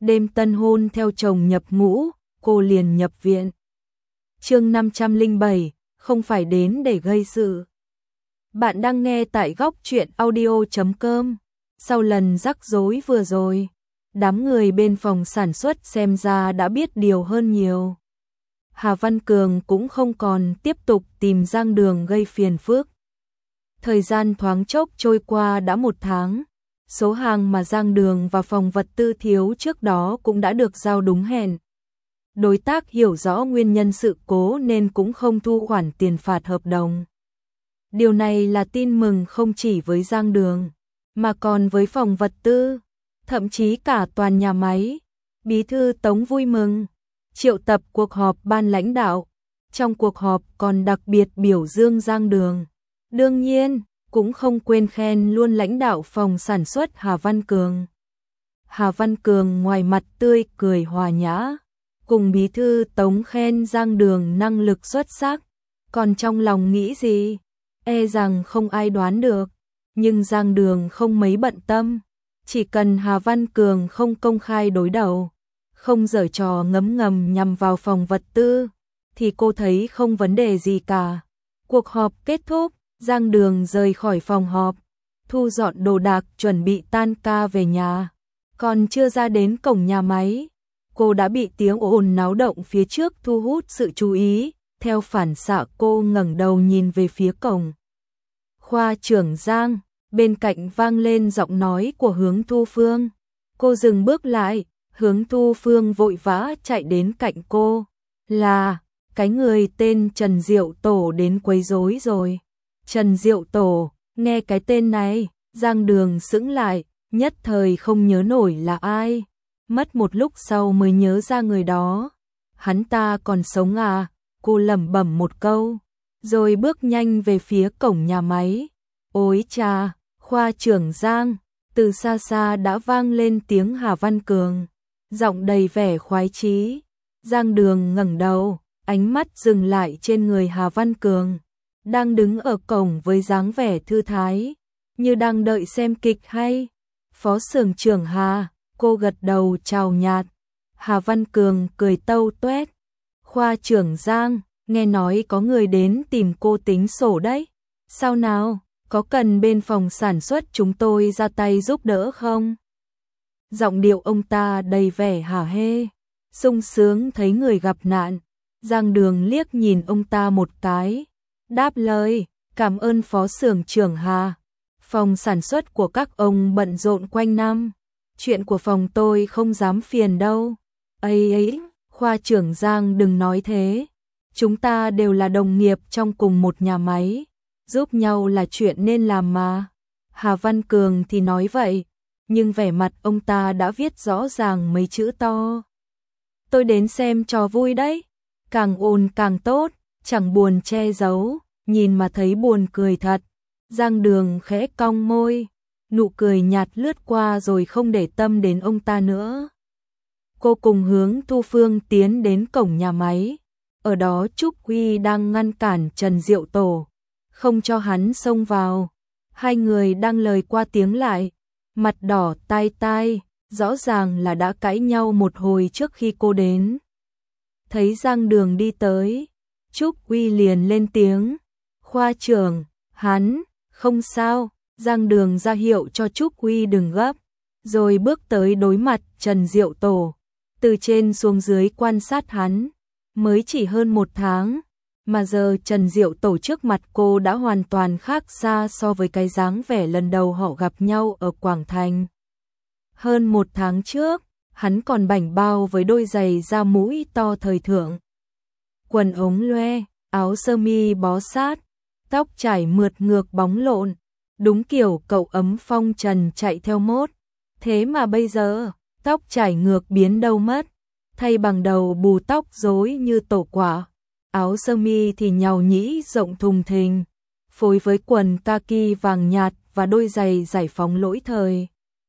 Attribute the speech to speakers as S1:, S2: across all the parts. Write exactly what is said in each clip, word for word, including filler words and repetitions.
S1: Đêm tân hôn theo chồng nhập ngũ, cô liền nhập viện. Chương năm trăm lẻ bảy, không phải đến để gây sự. Bạn đang nghe tại góc truyện audio chấm com. Sau lần rắc rối vừa rồi, đám người bên phòng sản xuất xem ra đã biết điều hơn nhiều. Hà Văn Cường cũng không còn tiếp tục tìm Giang Đường gây phiền phức. Thời gian thoáng chốc trôi qua đã một tháng. Số hàng mà Giang Đường và phòng vật tư thiếu trước đó cũng đã được giao đúng hẹn. Đối tác hiểu rõ nguyên nhân sự cố nên cũng không thu khoản tiền phạt hợp đồng. Điều này là tin mừng không chỉ với Giang Đường, mà còn với phòng vật tư, thậm chí cả toàn nhà máy. Bí thư Tống vui mừng, triệu tập cuộc họp ban lãnh đạo. Trong cuộc họp còn đặc biệt biểu dương Giang Đường. Đương nhiên, cũng không quên khen luôn lãnh đạo phòng sản xuất Hà Văn Cường. Hà Văn Cường ngoài mặt tươi cười hòa nhã, cùng bí thư Tống khen Giang Đường năng lực xuất sắc, còn trong lòng nghĩ gì, e rằng không ai đoán được, nhưng Giang Đường không mấy bận tâm, chỉ cần Hà Văn Cường không công khai đối đầu, không giở trò ngấm ngầm nhằm vào phòng vật tư, thì cô thấy không vấn đề gì cả. Cuộc họp kết thúc, Giang Đường rời khỏi phòng họp, thu dọn đồ đạc chuẩn bị tan ca về nhà. Còn chưa ra đến cổng nhà máy, cô đã bị tiếng ồn náo động phía trước thu hút sự chú ý. Theo phản xạ cô ngẩng đầu nhìn về phía cổng. Khoa trưởng Giang, bên cạnh vang lên giọng nói của Hướng Thu Phương. Cô dừng bước lại, Hướng Thu Phương vội vã chạy đến cạnh cô. Là, cái người tên Trần Diệu Tổ đến quấy rối rồi. Trần Diệu Tổ, nghe cái tên này, Giang Đường sững lại, nhất thời không nhớ nổi là ai. Mất một lúc sau mới nhớ ra người đó. Hắn ta còn sống à? Cô lẩm bẩm một câu, rồi bước nhanh về phía cổng nhà máy. Ôi cha, khoa trưởng Giang, từ xa xa đã vang lên tiếng Hà Văn Cường, giọng đầy vẻ khoái chí. Giang Đường ngẩng đầu, ánh mắt dừng lại trên người Hà Văn Cường, đang đứng ở cổng với dáng vẻ thư thái, như đang đợi xem kịch hay. Phó xưởng trưởng Hà, cô gật đầu chào nhạt. Hà Văn Cường cười tâu tuét. Khoa trưởng Giang, nghe nói có người đến tìm cô tính sổ đấy. Sao nào, có cần bên phòng sản xuất chúng tôi ra tay giúp đỡ không? Giọng điệu ông ta đầy vẻ hả hê, sung sướng thấy người gặp nạn. Giang Đường liếc nhìn ông ta một cái, đáp lời, cảm ơn phó xưởng trưởng Hà. Phòng sản xuất của các ông bận rộn quanh năm, chuyện của phòng tôi không dám phiền đâu. Ấy ấy, khoa trưởng Giang đừng nói thế, chúng ta đều là đồng nghiệp trong cùng một nhà máy, giúp nhau là chuyện nên làm mà. Hà Văn Cường thì nói vậy, nhưng vẻ mặt ông ta đã viết rõ ràng mấy chữ to. Tôi đến xem trò vui đấy, càng ồn càng tốt, chẳng buồn che giấu, nhìn mà thấy buồn cười thật. Giang Đường khẽ cong môi, nụ cười nhạt lướt qua rồi không để tâm đến ông ta nữa. Cô cùng Hướng Thu Phương tiến đến cổng nhà máy, ở đó Trúc Huy đang ngăn cản Trần Diệu Tổ, không cho hắn xông vào. Hai người đang lời qua tiếng lại, mặt đỏ tai tai, rõ ràng là đã cãi nhau một hồi trước khi cô đến. Thấy Giang Đường đi tới, Trúc Huy liền lên tiếng, khoa trưởng, hắn, không sao. Giang Đường ra hiệu cho Trúc Huy đừng gấp, rồi bước tới đối mặt Trần Diệu Tổ, từ trên xuống dưới quan sát hắn. Mới chỉ hơn một tháng, mà giờ Trần Diệu Tổ trước mặt cô đã hoàn toàn khác xa so với cái dáng vẻ lần đầu họ gặp nhau ở Quảng Thành. Hơn một tháng trước, hắn còn bảnh bao với đôi giày da mũi to thời thượng, quần ống loe, áo sơ mi bó sát, tóc trải mượt ngược bóng lộn, đúng kiểu cậu ấm phong trần chạy theo mốt. Thế mà bây giờ, tóc trải ngược biến đâu mất, thay bằng đầu bù tóc rối như tổ quả, áo sơ mi thì nhàu nhĩ rộng thùng thình, phối với quần kaki vàng nhạt và đôi giày giải phóng lỗi thời.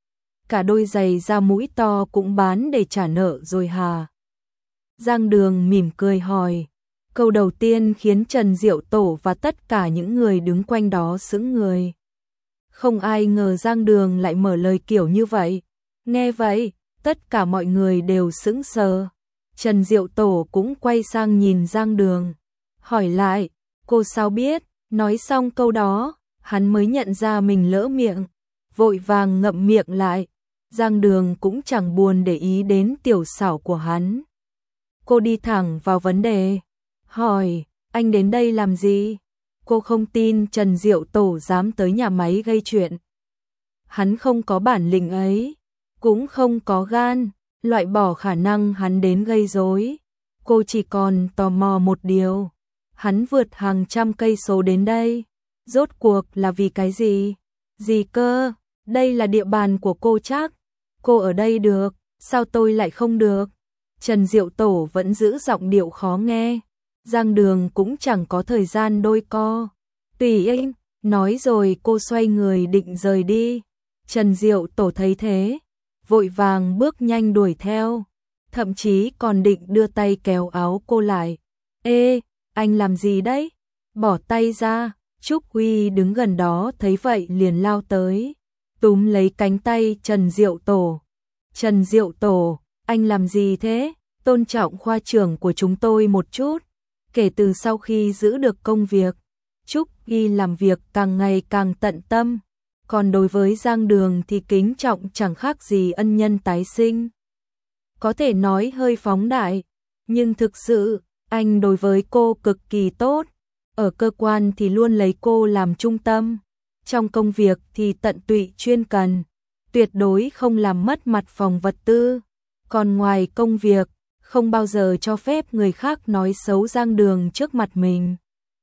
S1: Cả đôi giày da mũi to cũng bán để trả nợ rồi hà? Giang Đường mỉm cười hỏi, câu đầu tiên khiến Trần Diệu Tổ và tất cả những người đứng quanh đó sững người. Không ai ngờ Giang Đường lại mở lời kiểu như vậy. Nghe vậy, Tất cả mọi người đều sững sờ. Trần Diệu Tổ cũng quay sang nhìn Giang Đường, hỏi lại, cô sao biết? Nói xong câu đó, hắn mới nhận ra mình lỡ miệng, vội vàng ngậm miệng lại. Giang Đường cũng chẳng buồn để ý đến tiểu xảo của hắn. Cô đi thẳng vào vấn đề, hỏi, anh đến đây làm gì? Cô không tin Trần Diệu Tổ dám tới nhà máy gây chuyện. Hắn không có bản lĩnh ấy, cũng không có gan, loại bỏ khả năng hắn đến gây rối. Cô chỉ còn tò mò một điều, hắn vượt hàng trăm cây số đến đây, rốt cuộc là vì cái gì? Gì cơ? Đây là địa bàn của cô chắc. Cô ở đây được, sao tôi lại không được? Trần Diệu Tổ vẫn giữ giọng điệu khó nghe. Giang Đường cũng chẳng có thời gian đôi co. Tùy anh, nói rồi cô xoay người định rời đi. Trần Diệu Tổ thấy thế, vội vàng bước nhanh đuổi theo, thậm chí còn định đưa tay kéo áo cô lại. Ê, anh làm gì đấy? Bỏ tay ra. Trúc Huy đứng gần đó thấy vậy liền lao tới, túm lấy cánh tay Trần Diệu Tổ. Trần Diệu Tổ, anh làm gì thế? Tôn trọng khoa trưởng của chúng tôi một chút. Kể từ sau khi giữ được công việc, Trúc Huy làm việc càng ngày càng tận tâm. Còn đối với Giang Đường thì kính trọng chẳng khác gì ân nhân tái sinh. Có thể nói hơi phóng đại, nhưng thực sự, anh đối với cô cực kỳ tốt. Ở cơ quan thì luôn lấy cô làm trung tâm. Trong công việc thì tận tụy chuyên cần, tuyệt đối không làm mất mặt phòng vật tư. Còn ngoài công việc, không bao giờ cho phép người khác nói xấu Giang Đường trước mặt mình.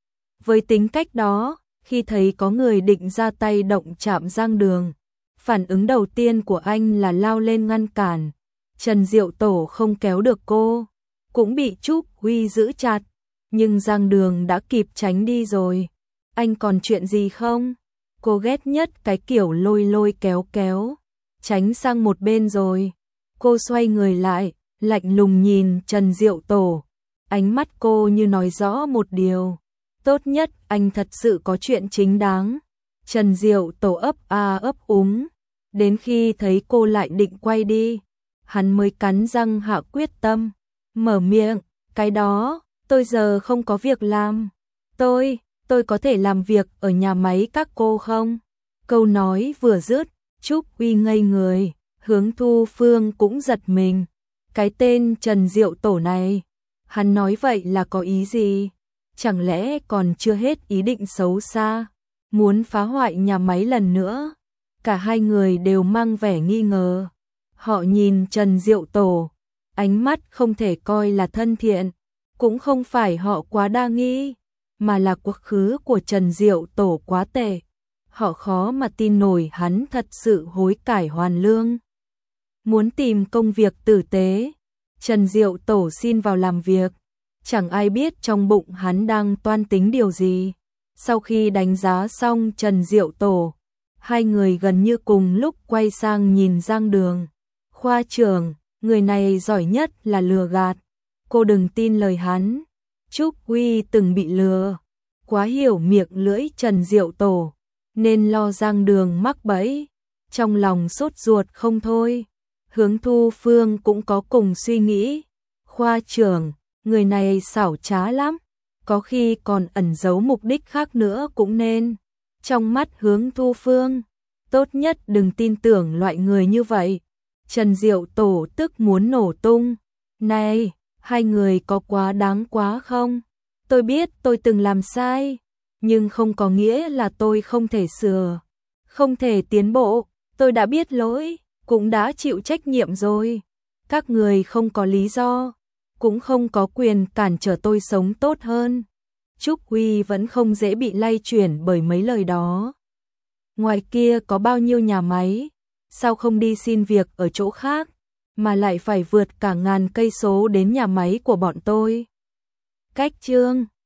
S1: Với tính cách đó, khi thấy có người định ra tay động chạm Giang Đường, phản ứng đầu tiên của anh là lao lên ngăn cản. Trần Diệu Tổ không kéo được cô, cũng bị Trúc Huy giữ chặt, nhưng Giang Đường đã kịp tránh đi rồi. Anh còn chuyện gì không? Cô ghét nhất cái kiểu lôi lôi kéo kéo, tránh sang một bên rồi. Cô xoay người lại, lạnh lùng nhìn Trần Diệu Tổ, ánh mắt cô như nói rõ một điều. Tốt nhất anh thật sự có chuyện chính đáng. Trần Diệu Tổ ấp a ấp úng, đến khi thấy cô lại định quay đi, hắn mới cắn răng hạ quyết tâm, mở miệng, cái đó, tôi giờ không có việc làm. Tôi, tôi có thể làm việc ở nhà máy các cô không? Câu nói vừa dứt, Trúc Huy ngây người, Hướng Thu Phương cũng giật mình. Cái tên Trần Diệu Tổ này, hắn nói vậy là có ý gì? Chẳng lẽ còn chưa hết ý định xấu xa, muốn phá hoại nhà máy lần nữa? Cả hai người đều mang vẻ nghi ngờ. Họ nhìn Trần Diệu Tổ, ánh mắt không thể coi là thân thiện, cũng không phải họ quá đa nghi, mà là quá khứ của Trần Diệu Tổ quá tệ. Họ khó mà tin nổi hắn thật sự hối cải hoàn lương, muốn tìm công việc tử tế. Trần Diệu Tổ xin vào làm việc, chẳng ai biết trong bụng hắn đang toan tính điều gì. Sau khi đánh giá xong Trần Diệu Tổ, hai người gần như cùng lúc quay sang nhìn Giang Đường. Khoa trưởng, người này giỏi nhất là lừa gạt. Cô đừng tin lời hắn. Trúc Huy từng bị lừa, quá hiểu miệng lưỡi Trần Diệu Tổ, nên lo Giang Đường mắc bẫy, trong lòng sốt ruột không thôi. Hướng Thu Phương cũng có cùng suy nghĩ. Khoa trưởng, người này xảo trá lắm, có khi còn ẩn giấu mục đích khác nữa cũng nên. Trong mắt Hướng Thu Phương, tốt nhất đừng tin tưởng loại người như vậy. Trần Diệu Tổ tức muốn nổ tung. Này, hai người có quá đáng quá không? Tôi biết tôi từng làm sai, nhưng không có nghĩa là tôi không thể sửa, không thể tiến bộ. Tôi đã biết lỗi, cũng đã chịu trách nhiệm rồi. Các người không có lý do, cũng không có quyền cản trở tôi sống tốt hơn. Trúc Huy vẫn không dễ bị lay chuyển bởi mấy lời đó. Ngoài kia có bao nhiêu nhà máy, sao không đi xin việc ở chỗ khác, mà lại phải vượt cả ngàn cây số đến nhà máy của bọn tôi? Cách chương